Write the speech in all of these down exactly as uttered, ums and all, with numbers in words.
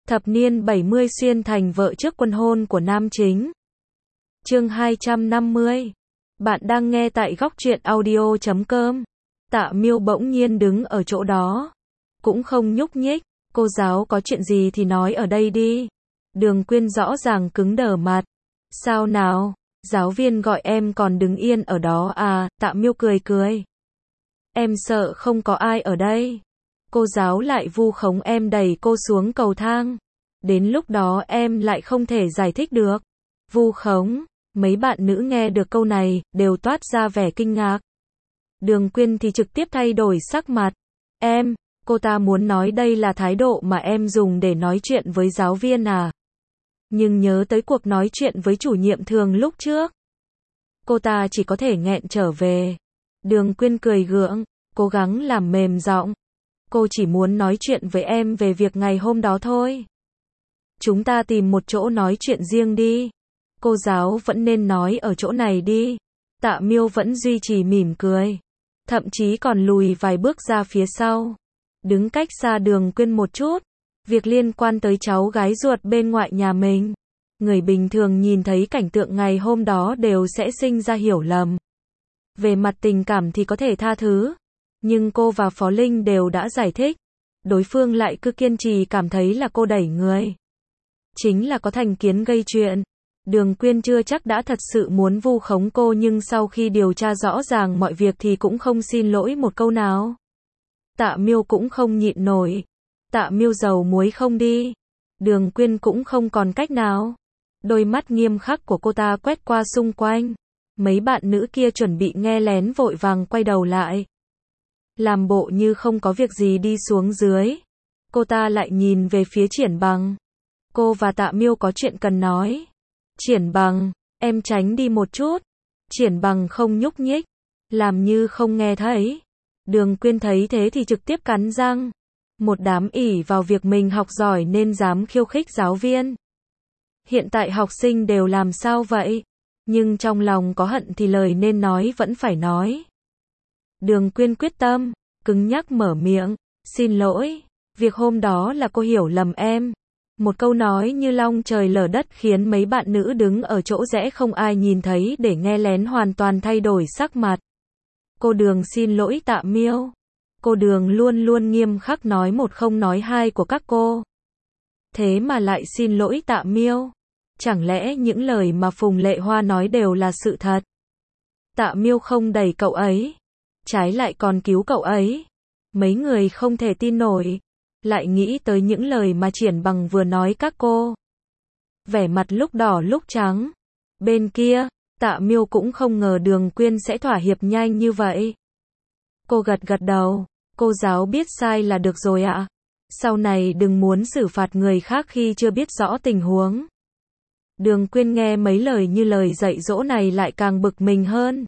Thập niên bảy mươi xuyên thành vợ trước quân hôn của nam chính. Chương hai trăm năm mươi. Bạn đang nghe tại góc truyện audio chấm com. Tạ Miêu bỗng nhiên đứng ở chỗ đó, cũng không nhúc nhích. Cô giáo có chuyện gì thì nói ở đây đi. Đường Quyên rõ ràng cứng đờ mặt. Sao nào, giáo viên gọi em còn đứng yên ở đó à? Tạ Miêu cười cười. Em sợ không có ai ở đây. Cô giáo lại vu khống em đẩy cô xuống cầu thang. Đến lúc đó em lại không thể giải thích được. Vu khống, mấy bạn nữ nghe được câu này, đều toát ra vẻ kinh ngạc. Đường Quyên thì trực tiếp thay đổi sắc mặt. Em, cô ta muốn nói đây là thái độ mà em dùng để nói chuyện với giáo viên à? Nhưng nhớ tới cuộc nói chuyện với chủ nhiệm thường lúc trước, cô ta chỉ có thể nghẹn trở về. Đường Quyên cười gượng, cố gắng làm mềm giọng. Cô chỉ muốn nói chuyện với em về việc ngày hôm đó thôi. Chúng ta tìm một chỗ nói chuyện riêng đi. Cô giáo vẫn nên nói ở chỗ này đi. Tạ Miêu vẫn duy trì mỉm cười, thậm chí còn lùi vài bước ra phía sau, đứng cách xa Đường Quyên một chút. Việc liên quan tới cháu gái ruột bên ngoại nhà mình, người bình thường nhìn thấy cảnh tượng ngày hôm đó đều sẽ sinh ra hiểu lầm. Về mặt tình cảm thì có thể tha thứ, nhưng cô và Phó Linh đều đã giải thích. Đối phương lại cứ kiên trì cảm thấy là cô đẩy người, chính là có thành kiến gây chuyện. Đường Quyên chưa chắc đã thật sự muốn vu khống cô, nhưng sau khi điều tra rõ ràng mọi việc thì cũng không xin lỗi một câu nào. Tạ Miêu cũng không nhịn nổi. Tạ Miêu dầu muối không đi. Đường Quyên cũng không còn cách nào. Đôi mắt nghiêm khắc của cô ta quét qua xung quanh. Mấy bạn nữ kia chuẩn bị nghe lén vội vàng quay đầu lại, làm bộ như không có việc gì đi xuống dưới. Cô ta lại nhìn về phía Triển Bằng. Cô và Tạ Miêu có chuyện cần nói. Triển Bằng, em tránh đi một chút. Triển Bằng không nhúc nhích, làm như không nghe thấy. Đường Quyên thấy thế thì trực tiếp cắn răng. Một đám ỷ vào việc mình học giỏi nên dám khiêu khích giáo viên. Hiện tại học sinh đều làm sao vậy? Nhưng trong lòng có hận thì lời nên nói vẫn phải nói. Đường Quyên quyết tâm, cứng nhắc mở miệng. Xin lỗi, việc hôm đó là cô hiểu lầm em. Một câu nói như long trời lở đất khiến mấy bạn nữ đứng ở chỗ rẽ không ai nhìn thấy để nghe lén hoàn toàn thay đổi sắc mặt. Cô Đường xin lỗi Tạ Miêu. Cô Đường luôn luôn nghiêm khắc nói một không nói hai của các cô. Thế mà lại xin lỗi Tạ Miêu. Chẳng lẽ những lời mà Phùng Lệ Hoa nói đều là sự thật? Tạ Miêu không đẩy cậu ấy, trái lại còn cứu cậu ấy. Mấy người không thể tin nổi, lại nghĩ tới những lời mà Triển Bằng vừa nói các cô. Vẻ mặt lúc đỏ lúc trắng. Bên kia, Tạ Miêu cũng không ngờ Đường Quyên sẽ thỏa hiệp nhanh như vậy. Cô gật gật đầu. Cô giáo biết sai là được rồi ạ. Sau này đừng muốn xử phạt người khác khi chưa biết rõ tình huống. Đường Quyên nghe mấy lời như lời dạy dỗ này lại càng bực mình hơn.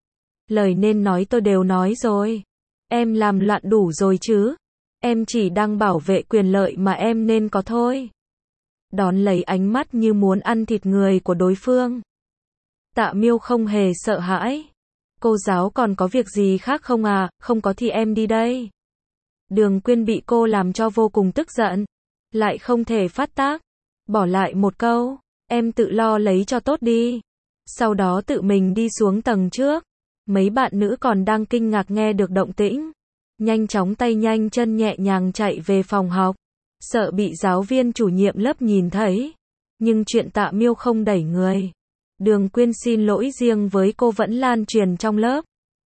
Lời nên nói tôi đều nói rồi. Em làm loạn đủ rồi chứ. Em chỉ đang bảo vệ quyền lợi mà em nên có thôi. Đón lấy ánh mắt như muốn ăn thịt người của đối phương. Tạ Miêu không hề sợ hãi. Cô giáo còn có việc gì khác không à? Không có thì em đi đây. Đường Quyên bị cô làm cho vô cùng tức giận, lại không thể phát tác, bỏ lại một câu. Em tự lo lấy cho tốt đi. Sau đó tự mình đi xuống tầng trước. Mấy bạn nữ còn đang kinh ngạc nghe được động tĩnh, nhanh chóng tay nhanh chân nhẹ nhàng chạy về phòng học, sợ bị giáo viên chủ nhiệm lớp nhìn thấy. Nhưng chuyện Tạ Miêu không đẩy người, Đường Quyên xin lỗi riêng với cô vẫn lan truyền trong lớp.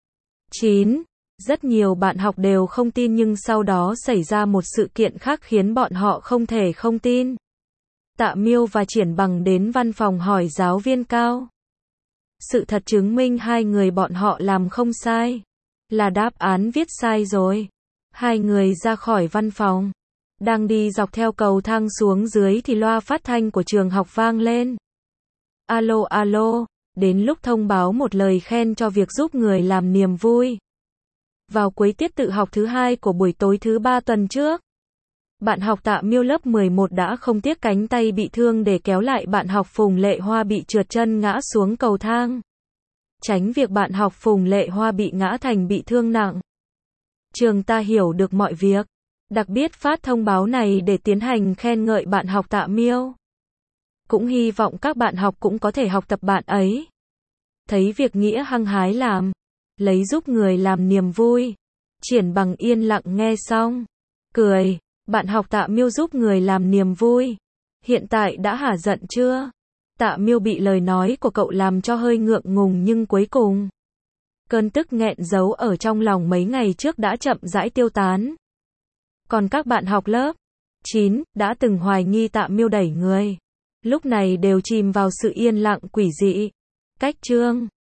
chín. Rất nhiều bạn học đều không tin, nhưng sau đó xảy ra một sự kiện khác khiến bọn họ không thể không tin. Tạ Miêu và Triển Bằng đến văn phòng hỏi giáo viên Cao. Sự thật chứng minh hai người bọn họ làm không sai, là đáp án viết sai rồi. Hai người ra khỏi văn phòng, đang đi dọc theo cầu thang xuống dưới thì loa phát thanh của trường học vang lên. Alo alo, đến lúc thông báo một lời khen cho việc giúp người làm niềm vui. Vào cuối tiết tự học thứ hai của buổi tối thứ ba tuần trước, bạn học Tạ Miêu lớp mười một đã không tiếc cánh tay bị thương để kéo lại bạn học Phùng Lệ Hoa bị trượt chân ngã xuống cầu thang, tránh việc bạn học Phùng Lệ Hoa bị ngã thành bị thương nặng. Trường ta hiểu được mọi việc. Đặc biệt phát thông báo này để tiến hành khen ngợi bạn học Tạ Miêu. Cũng hy vọng các bạn học cũng có thể học tập bạn ấy. Thấy việc Nghĩa hăng hái làm, lấy giúp người làm niềm vui. Triển Bằng yên lặng nghe xong, cười, bạn học Tạ Miêu giúp người làm niềm vui. Hiện tại đã hả giận chưa? Tạ Miêu bị lời nói của cậu làm cho hơi ngượng ngùng nhưng cuối cùng, cơn tức nghẹn giấu ở trong lòng mấy ngày trước đã chậm rãi tiêu tán. Còn các bạn học lớp chín, đã từng hoài nghi Tạ Miêu đẩy người, lúc này đều chìm vào sự yên lặng quỷ dị. Cách chương